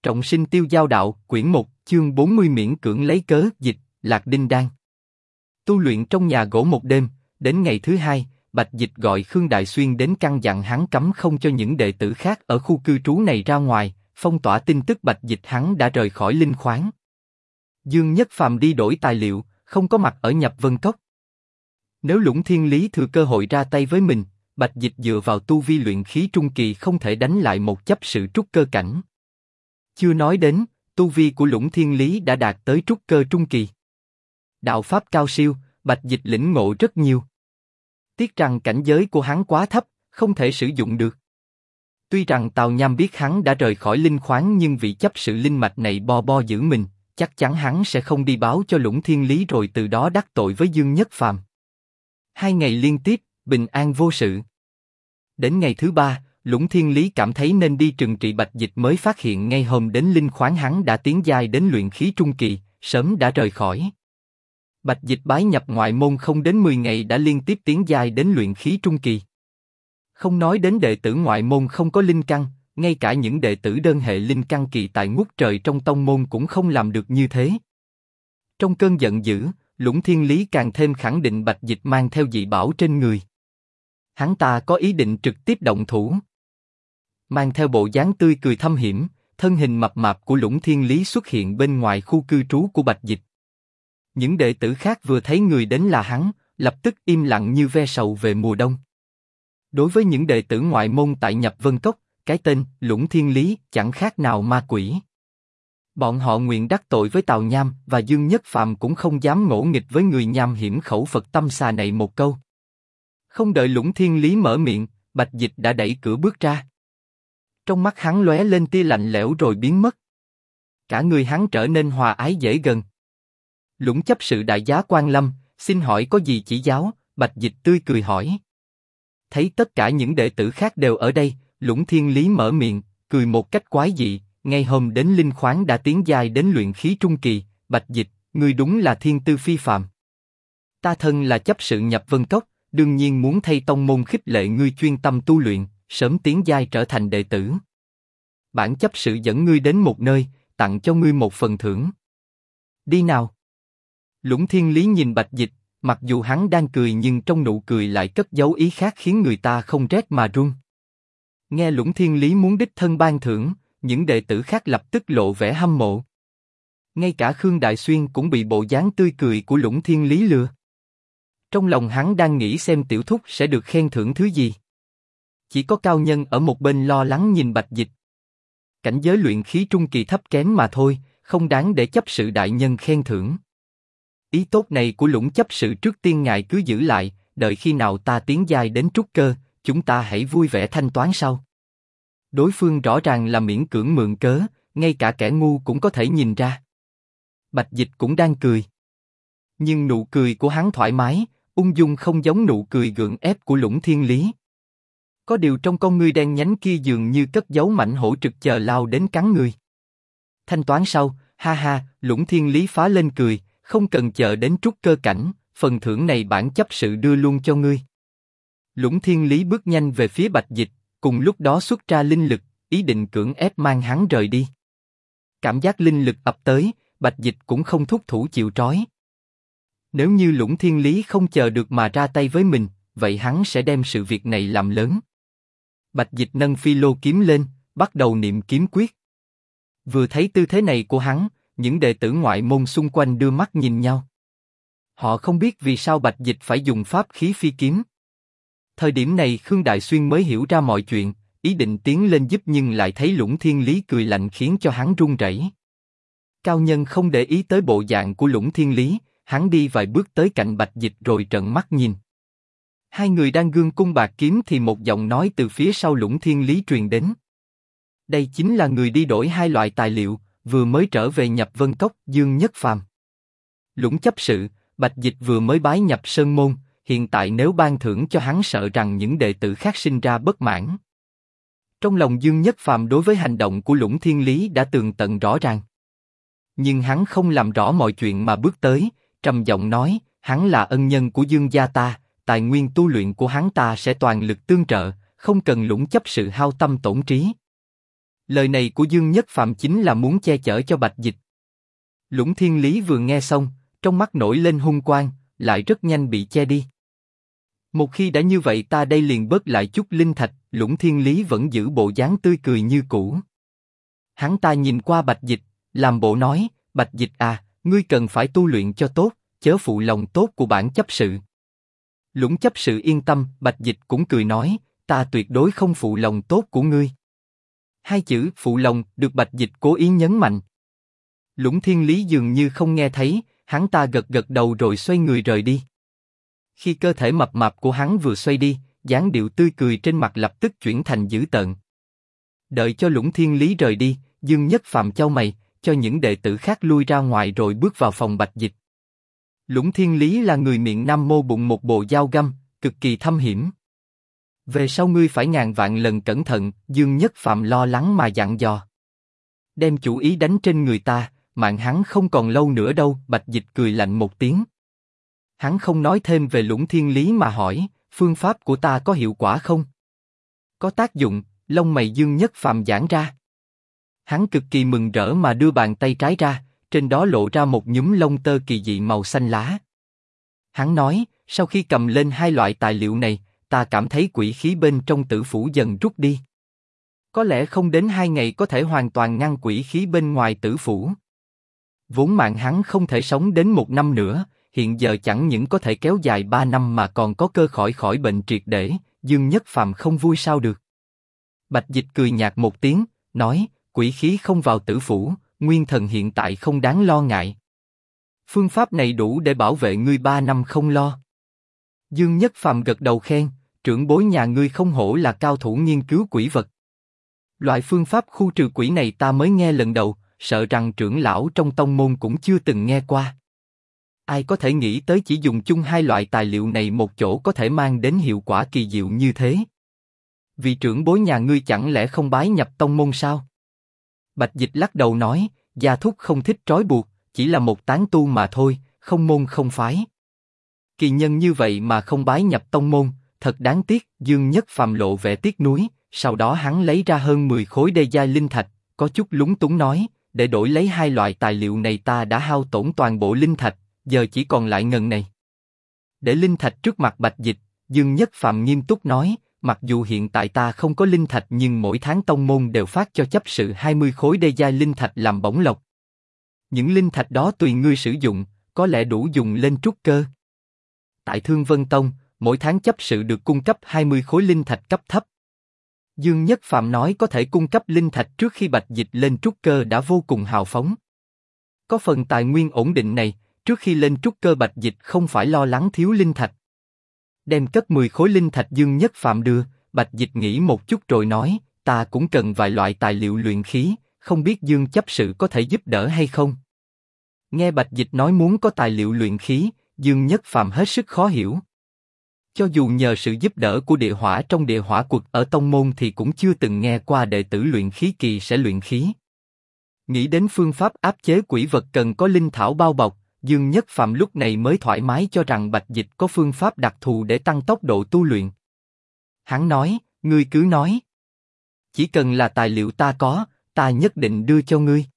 Trọng sinh tiêu giao đạo, quyển 1, chương 40 miễn cưỡng lấy cớ, dịch, Lạc Đinh Đan. Tu luyện trong nhà gỗ một đêm, đến ngày thứ hai, Bạch Dịch gọi Khương Đại Xuyên đến căn dặn hắn cấm không cho những đệ tử khác ở khu cư trú này ra ngoài, phong tỏa tin tức Bạch Dịch hắn đã rời khỏi Linh Khoáng. Dương Nhất Phàm đi đổi tài liệu, không có mặt ở Nhập Vân Cốc. Nếu Lũng Thiên Lý thừa cơ hội ra tay với mình, Bạch Dịch dựa vào tu vi luyện khí trung kỳ không thể đánh lại một chấp sự trúc cơ cảnh. Chưa nói đến, tu vi của Lũng Thiên Lý đã đạt tới trúc cơ trung kỳ. Đạo pháp cao siêu, Bạch Dịch lĩnh ngộ rất nhiều. Tiếc rằng cảnh giới của hắn quá thấp, không thể sử dụng được. Tuy rằng Tào Nham biết hắn đã rời khỏi Linh Khoáng nhưng vị chấp sự linh mạch này bo giữ mình, chắc chắn hắn sẽ không đi báo cho Lũng Thiên Lý rồi từ đó đắc tội với Dương Nhất Phàm. 2 ngày liên tiếp, bình an vô sự. Đến ngày thứ 3, Lũng Thiên Lý cảm thấy nên đi trừng trị Bạch Dịch mới phát hiện ngay hôm đến Linh Khoáng hắn đã tiến giai đến luyện khí trung kỳ, sớm đã rời khỏi. Bạch Dịch bái nhập ngoại môn không đến 10 ngày đã liên tiếp tiến giai đến luyện khí trung kỳ. Không nói đến đệ tử ngoại môn không có linh căn, ngay cả những đệ tử đơn hệ linh căn kỳ tại ngút trời trong tông môn cũng không làm được như thế. Trong cơn giận dữ, Lũng Thiên Lý càng thêm khẳng định Bạch Dịch mang theo dị bảo trên người. Hắn ta có ý định trực tiếp động thủ. Mang theo bộ dáng tươi cười thâm hiểm, thân hình mập mạp của Lũng Thiên Lý xuất hiện bên ngoài khu cư trú của Bạch Dịch. Những đệ tử khác vừa thấy người đến là hắn, lập tức im lặng như ve sầu về mùa đông. Đối với những đệ tử ngoại môn tại Nhập Vân Cốc, cái tên Lũng Thiên Lý chẳng khác nào ma quỷ. Bọn họ nguyện đắc tội với Tào Nham và Dương Nhất Phàm cũng không dám ngỗ nghịch với người nham hiểm khẩu Phật tâm xà này một câu. Không đợi Lũng Thiên Lý mở miệng, Bạch Dịch đã đẩy cửa bước ra. Trong mắt hắn lóe lên tia lạnh lẽo rồi biến mất. Cả người hắn trở nên hòa ái dễ gần. Lũng chấp sự đại giá Quan Lâm, xin hỏi có gì chỉ giáo? Bạch Dịch tươi cười hỏi. Thấy tất cả những đệ tử khác đều ở đây, Lũng Thiên Lý mở miệng, cười một cách quái dị. Ngay hôm đến Linh Khoáng đã tiến giai đến luyện khí trung kỳ, Bạch Dịch, ngươi đúng là thiên tư phi phàm. Ta thân là chấp sự Nhập Vân Cốc, đương nhiên muốn thay tông môn khích lệ ngươi chuyên tâm tu luyện, sớm tiến giai trở thành đệ tử. Bản chấp sự dẫn ngươi đến một nơi, tặng cho ngươi một phần thưởng. Đi nào. Lũng Thiên Lý nhìn Bạch Dịch, mặc dù hắn đang cười nhưng trong nụ cười lại cất giấu ý khác khiến người ta không rét mà run. Nghe Lũng Thiên Lý muốn đích thân ban thưởng, những đệ tử khác lập tức lộ vẻ hâm mộ. Ngay cả Khương Đại Xuyên cũng bị bộ dáng tươi cười của Lũng Thiên Lý lừa. Trong lòng hắn đang nghĩ xem tiểu thúc sẽ được khen thưởng thứ gì. Chỉ có cao nhân ở một bên lo lắng nhìn Bạch Dịch. Cảnh giới luyện khí trung kỳ thấp kém mà thôi, không đáng để chấp sự đại nhân khen thưởng. Ý tốt này của Lũng chấp sự trước tiên ngài cứ giữ lại, đợi khi nào ta tiến giai đến trúc cơ, chúng ta hãy vui vẻ thanh toán sau. Đối phương rõ ràng là miễn cưỡng mượn cớ, ngay cả kẻ ngu cũng có thể nhìn ra. Bạch Dịch cũng đang cười. Nhưng nụ cười của hắn thoải mái, ung dung không giống nụ cười gượng ép của Lũng Thiên Lý. Có điều trong con ngươi đen nhánh kia dường như cất giấu mãnh hổ trực chờ lao đến cắn người. Thanh toán sau, ha ha, Lũng Thiên Lý phá lên cười, không cần chờ đến trúc cơ cảnh, phần thưởng này bản chấp sự đưa luôn cho ngươi. Lũng Thiên Lý bước nhanh về phía Bạch Dịch, cùng lúc đó xuất ra linh lực, ý định cưỡng ép mang hắn rời đi. Cảm giác linh lực ập tới, Bạch Dịch cũng không thúc thủ chịu trói. Nếu như Lũng Thiên Lý không chờ được mà ra tay với mình, vậy hắn sẽ đem sự việc này làm lớn. Bạch Dịch nâng phi lô kiếm lên, bắt đầu niệm kiếm quyết. Vừa thấy tư thế này của hắn, những đệ tử ngoại môn xung quanh đưa mắt nhìn nhau. Họ không biết vì sao Bạch Dịch phải dùng pháp khí phi kiếm. Thời điểm này Khương Đại Xuyên mới hiểu ra mọi chuyện, ý định tiến lên giúp nhưng lại thấy Lũng Thiên Lý cười lạnh khiến cho hắn run rẩy. Cao nhân không để ý tới bộ dạng của Lũng Thiên Lý, hắn đi vài bước tới cạnh Bạch Dịch rồi trợn mắt nhìn. Hai người đang gương cung bạc kiếm thì một giọng nói từ phía sau Lũng Thiên Lý truyền đến. Đây chính là người đi đổi 2 loại tài liệu, vừa mới trở về Nhập Vân Cốc, Dương Nhất Phàm. Lũng chấp sự, Bạch Dịch vừa mới bái nhập sơn môn, hiện tại nếu ban thưởng cho hắn sợ rằng những đệ tử khác sinh ra bất mãn. Trong lòng Dương Nhất Phàm đối với hành động của Lũng Thiên Lý đã tường tận rõ ràng. Nhưng hắn không làm rõ mọi chuyện mà bước tới, trầm giọng nói, hắn là ân nhân của Dương gia ta, tài nguyên tu luyện của hắn ta sẽ toàn lực tương trợ, không cần Lũng chấp sự hao tâm tổn trí. Lời này của Dương Nhất Phạm chính là muốn che chở cho Bạch Dịch. Lũng Thiên Lý vừa nghe xong, trong mắt nổi lên hung quang, lại rất nhanh bị che đi. Một khi đã như vậy ta đây liền bớt lại chút linh thạch. Lũng Thiên Lý vẫn giữ bộ dáng tươi cười như cũ. Hắn ta nhìn qua Bạch Dịch, làm bộ nói, Bạch Dịch à, ngươi cần phải tu luyện cho tốt, chớ phụ lòng tốt của bản chấp sự. Lũng chấp sự yên tâm, Bạch Dịch cũng cười nói, ta tuyệt đối không phụ lòng tốt của ngươi. Hai chữ phụ lòng được Bạch Dịch cố ý nhấn mạnh. Lũng Thiên Lý dường như không nghe thấy, hắn ta gật gật đầu rồi xoay người rời đi. Khi cơ thể mập mạp của hắn vừa xoay đi, dáng điệu tươi cười trên mặt lập tức chuyển thành dữ tợn. Đợi cho Lũng Thiên Lý rời đi, Dương Nhất Phạm chau mày, cho những đệ tử khác lui ra ngoài rồi bước vào phòng Bạch Dịch. Lũng Thiên Lý là người miệng nam mô bụng một bộ dao găm, cực kỳ thâm hiểm. Về sau ngươi phải ngàn vạn lần cẩn thận, Dương Nhất Phạm lo lắng mà dặn dò. Đem chủ ý đánh trên người ta, mạng hắn không còn lâu nữa đâu. Bạch Dịch cười lạnh một tiếng. Hắn không nói thêm về Lũng Thiên Lý mà hỏi, phương pháp của ta có hiệu quả không? Có tác dụng. Lông mày Dương Nhất Phạm giãn ra. Hắn cực kỳ mừng rỡ mà đưa bàn tay trái ra, trên đó lộ ra một nhúm lông tơ kỳ dị màu xanh lá. Hắn nói, sau khi cầm lên hai loại tài liệu này, ta cảm thấy quỷ khí bên trong tử phủ dần rút đi. Có lẽ không đến 2 ngày có thể hoàn toàn ngăn quỷ khí bên ngoài tử phủ. Vốn mạng hắn không thể sống đến 1 năm nữa, hiện giờ chẳng những có thể kéo dài 3 năm mà còn có cơ khỏi bệnh triệt để. Dương Nhất Phạm không vui sao được. Bạch Dịch cười nhạt một tiếng, nói, quỷ khí không vào tử phủ, nguyên thần hiện tại không đáng lo ngại. Phương pháp này đủ để bảo vệ ngươi 3 năm không lo. Dương Nhất Phạm gật đầu khen, trưởng bối nhà ngươi không hổ là cao thủ nghiên cứu quỷ vật. Loại phương pháp khu trừ quỷ này ta mới nghe lần đầu, sợ rằng trưởng lão trong tông môn cũng chưa từng nghe qua. Ai có thể nghĩ tới chỉ dùng chung hai loại tài liệu này một chỗ có thể mang đến hiệu quả kỳ diệu như thế? Vị trưởng bối nhà ngươi chẳng lẽ không bái nhập tông môn sao? Bạch Dịch lắc đầu nói, gia thúc không thích trói buộc, chỉ là một tán tu mà thôi, không môn không phái. Kỳ nhân như vậy mà không bái nhập tông môn, thật đáng tiếc. Dương Nhất Phạm lộ vẻ tiếc nuối, sau đó hắn lấy ra hơn 10 khối đê giai linh thạch, có chút lúng túng nói, để đổi lấy hai loại tài liệu này ta đã hao tổn toàn bộ linh thạch, giờ chỉ còn lại ngần này. Để linh thạch trước mặt Bạch Dịch, Dương Nhất Phạm nghiêm túc nói, mặc dù hiện tại ta không có linh thạch nhưng mỗi tháng tông môn đều phát cho chấp sự 20 khối đê giai linh thạch làm bổng lộc. Những linh thạch đó tùy ngươi sử dụng, có lẽ đủ dùng lên trúc cơ. Tại Thương Vân Tông, mỗi tháng chấp sự được cung cấp 20 khối linh thạch cấp thấp. Dương Nhất Phạm nói có thể cung cấp linh thạch trước khi Bạch Dịch lên trúc cơ đã vô cùng hào phóng. Có phần tài nguyên ổn định này, trước khi lên trúc cơ Bạch Dịch không phải lo lắng thiếu linh thạch. Đem cất 10 khối linh thạch Dương Nhất Phạm đưa, Bạch Dịch nghĩ một chút rồi nói, ta cũng cần vài loại tài liệu luyện khí, không biết Dương chấp sự có thể giúp đỡ hay không? Nghe Bạch Dịch nói muốn có tài liệu luyện khí, Dương Nhất Phạm hết sức khó hiểu. Cho dù nhờ sự giúp đỡ của địa hỏa trong địa hỏa quật ở tông môn thì cũng chưa từng nghe qua đệ tử luyện khí kỳ sẽ luyện khí. Nghĩ đến phương pháp áp chế quỷ vật cần có linh thảo bao bọc, Dương Nhất Phạm lúc này mới thoải mái cho rằng Bạch Dịch có phương pháp đặc thù để tăng tốc độ tu luyện. Hắn nói, ngươi cứ nói. Chỉ cần là tài liệu ta có, ta nhất định đưa cho ngươi.